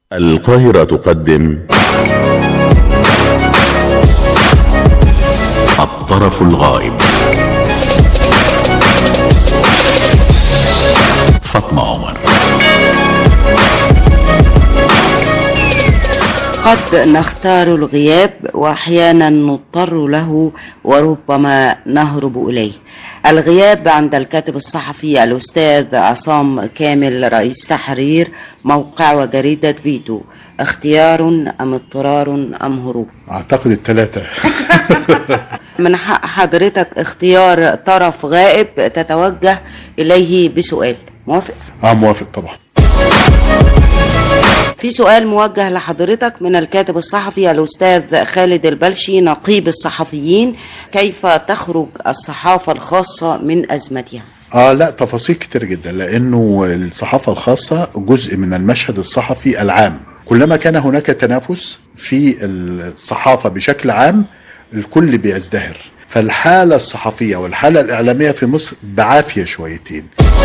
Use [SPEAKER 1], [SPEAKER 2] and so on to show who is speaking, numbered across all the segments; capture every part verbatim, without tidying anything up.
[SPEAKER 1] القاهرة تقدم الطرف الغائب. فاطمة عمر.
[SPEAKER 2] قد نختار الغياب وأحيانا نضطر له وربما نهرب إليه. الغياب عند الكاتب الصحفي الأستاذ عصام كامل رئيس تحرير موقع وجريدة فيتو، اختيار أم اضطرار أم هروب؟
[SPEAKER 3] أعتقد الثلاثة.
[SPEAKER 2] من حق حضرتك اختيار طرف غائب تتوجه إليه بسؤال، موافق؟
[SPEAKER 3] آه موافق طبعا.
[SPEAKER 2] في سؤال موجه لحضرتك من الكاتب الصحفي الأستاذ خالد البلشي نقيب الصحفيين: كيف تخرج الصحافة الخاصة من أزمتها؟
[SPEAKER 3] آه لا، تفاصيل كتير جدا، لأنه الصحافة الخاصة جزء من المشهد الصحفي العام. كلما كان هناك تنافس في الصحافة بشكل عام الكل بيزدهر، فالحالة الصحفية والحالة الإعلامية في مصر بعافية شويتين.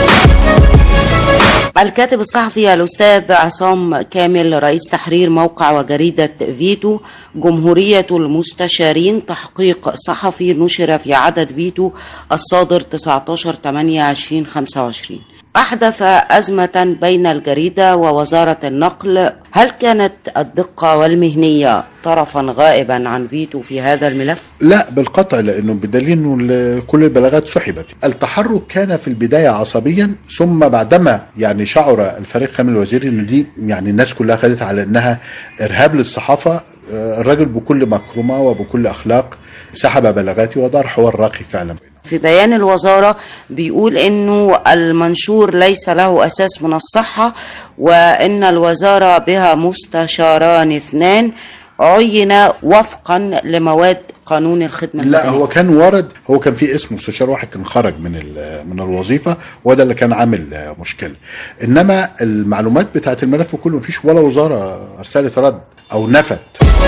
[SPEAKER 2] الكاتب الصحفي الأستاذ عصام كامل رئيس تحرير موقع وجريدة فيتو: جمهورية المستشارين تحقيق صحفي نشر في عدد فيتو الصادر تسعة عشر ثمانية عشرين خمسة وعشرين أحدث أزمة بين الجريدة ووزارة النقل. هل كانت الدقة والمهنية طرفا غائبا عن فيتو في هذا الملف؟
[SPEAKER 3] لا بالقطع، لأنه بدليل أنه كل البلاغات سحبت. التحرك كان في البداية عصبيا، ثم بعدما يعني شعر الفريق كامل الوزيري أنه دي يعني الناس كلها خدت على أنها إرهاب للصحافة، الرجل بكل مكرمة وبكل أخلاق سحب بلاغاتي ودار حوار راقي فعلا.
[SPEAKER 2] في بيان الوزارة بيقول انه المنشور ليس له اساس من الصحة، وان الوزارة بها مستشاران اثنان عين وفقا لمواد قانون الخدمة المدنية.
[SPEAKER 3] لا هو كان ورد، هو كان في اسم مستشار واحد كان خرج من من الوظيفة، وده اللي كان عامل مشكلة. انما المعلومات بتاعت الملف كله مفيش ولا وزارة ارسلت رد او نفت.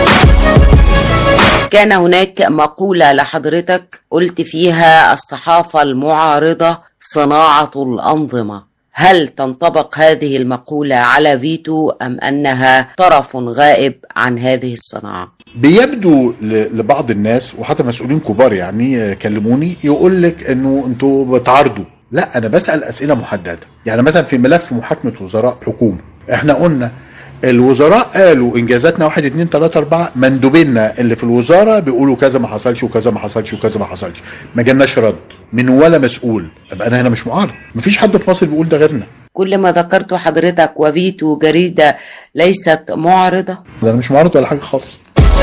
[SPEAKER 2] كان هناك مقولة لحضرتك قلت فيها: الصحافة المعارضة صناعة الأنظمة. هل تنطبق هذه المقولة على فيتو أم أنها طرف غائب عن هذه الصناعة؟
[SPEAKER 3] بيبدو لبعض الناس وحتى مسؤولين كبار يعني كلموني يقول لك انه انتوا بتعارضوا. لا، انا بسأل اسئلة محددة. يعني مثلا في ملف محاكمة وزراء حكومة احنا قلنا الوزراء قالوا انجازاتنا واحد اتنين تلاتة اربعة، مندوبينا اللي في الوزارة بيقولوا كذا ما حصلش وكذا ما حصلش وكذا ما حصلش، ما جالناش رد من ولا مسؤول. ابقى انا هنا مش معارض، مفيش حد في مصر بيقول ده غيرنا.
[SPEAKER 2] كل ما ذكرته حضرتك وفيتو جريدة ليست معارضة؟
[SPEAKER 3] ده انا مش معارض ولا حاجة خالص.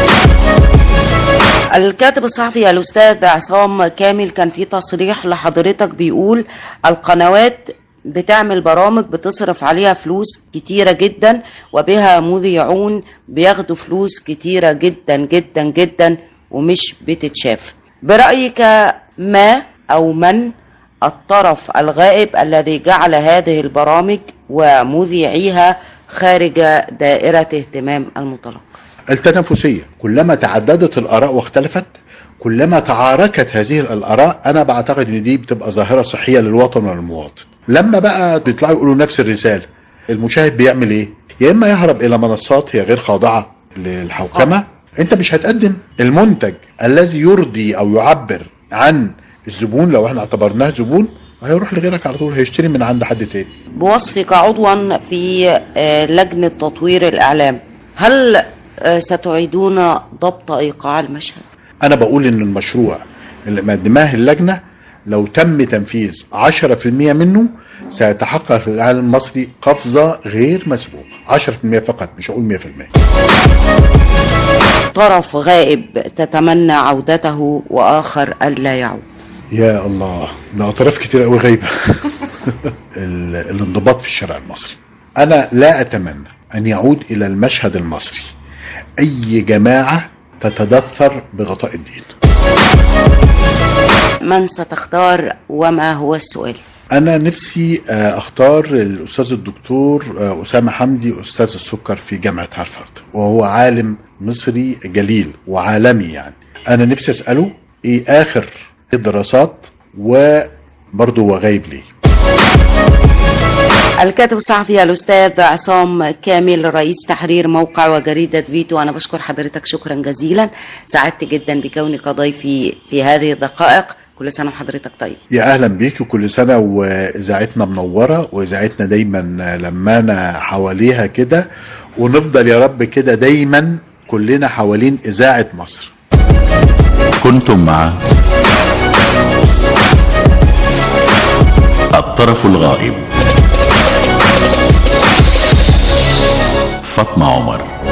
[SPEAKER 2] الكاتب الصحفي الأستاذ عصام كامل كان في تصريح لحضرتك بيقول: القنوات بتعمل برامج بتصرف عليها فلوس كتيرة جدا وبها مذيعون بياخدوا فلوس كتيرة جدا جدا جدا ومش بتتشاف. برأيك ما أو من الطرف الغائب الذي جعل هذه البرامج ومذيعيها خارج دائرة اهتمام المتلقي؟
[SPEAKER 3] التنافسية. كلما تعددت الآراء واختلفت، كلما تعاركت هذه الآراء، أنا بعتقد أن دي بتبقى ظاهرة صحية للوطن والمواطن. لما بقى بيطلعوا يقولوا نفس الرسالة، المشاهد بيعمل ايه؟ يا اما يهرب الى منصات هي غير خاضعة للحوكمة. آه. انت مش هتقدم المنتج الذي يرضي او يعبر عن الزبون. لو احنا اعتبرناه زبون هيروح لغيرك على طول، هيشتري من عند حد تاني.
[SPEAKER 2] بوصفك عضوا في لجنة تطوير الاعلام، هل ستعيدون ضبط ايقاع المشهد؟
[SPEAKER 3] انا بقول ان المشروع اللي مقدماه اللجنة لو تم تنفيذ عشرة في المية منه سيتحقق في الإعلام المصري قفزة غير مسبوقة. عشرة في المية فقط، مش هقول مية في المية.
[SPEAKER 2] طرف غائب تتمنى عودته وآخر ألا يعود.
[SPEAKER 3] يا الله، ده أطراف كتير قوي غايبة. الانضباط في الشارع المصري. أنا لا أتمنى أن يعود إلى المشهد المصري أي جماعة تتدثر بغطاء الدين.
[SPEAKER 2] من ستختار وما هو السؤال؟
[SPEAKER 3] أنا نفسي أختار الأستاذ الدكتور أسامة حمدي، أستاذ السكر في جامعة هارفارد، وهو عالم مصري جليل وعالمي. يعني أنا نفسي أسأله إيه آخر الدراسات، وبرضه هو غايب ليه.
[SPEAKER 2] الكاتب الصحفي الأستاذ عصام كامل رئيس تحرير موقع وجريدة فيتو، أنا بشكر حضرتك شكرا جزيلا، سعدت جدا بكونك ضيفي في هذه الدقائق. كل سنة وحضرتك طيب.
[SPEAKER 3] يا أهلا بيك، وكل سنة وإذاعتنا منورة، وإذاعتنا دايما لمانا حواليها كده، ونفضل يا رب كده دايما كلنا حوالين إذاعة مصر.
[SPEAKER 1] كنتم مع الطرف الغائب فاطمة عمر.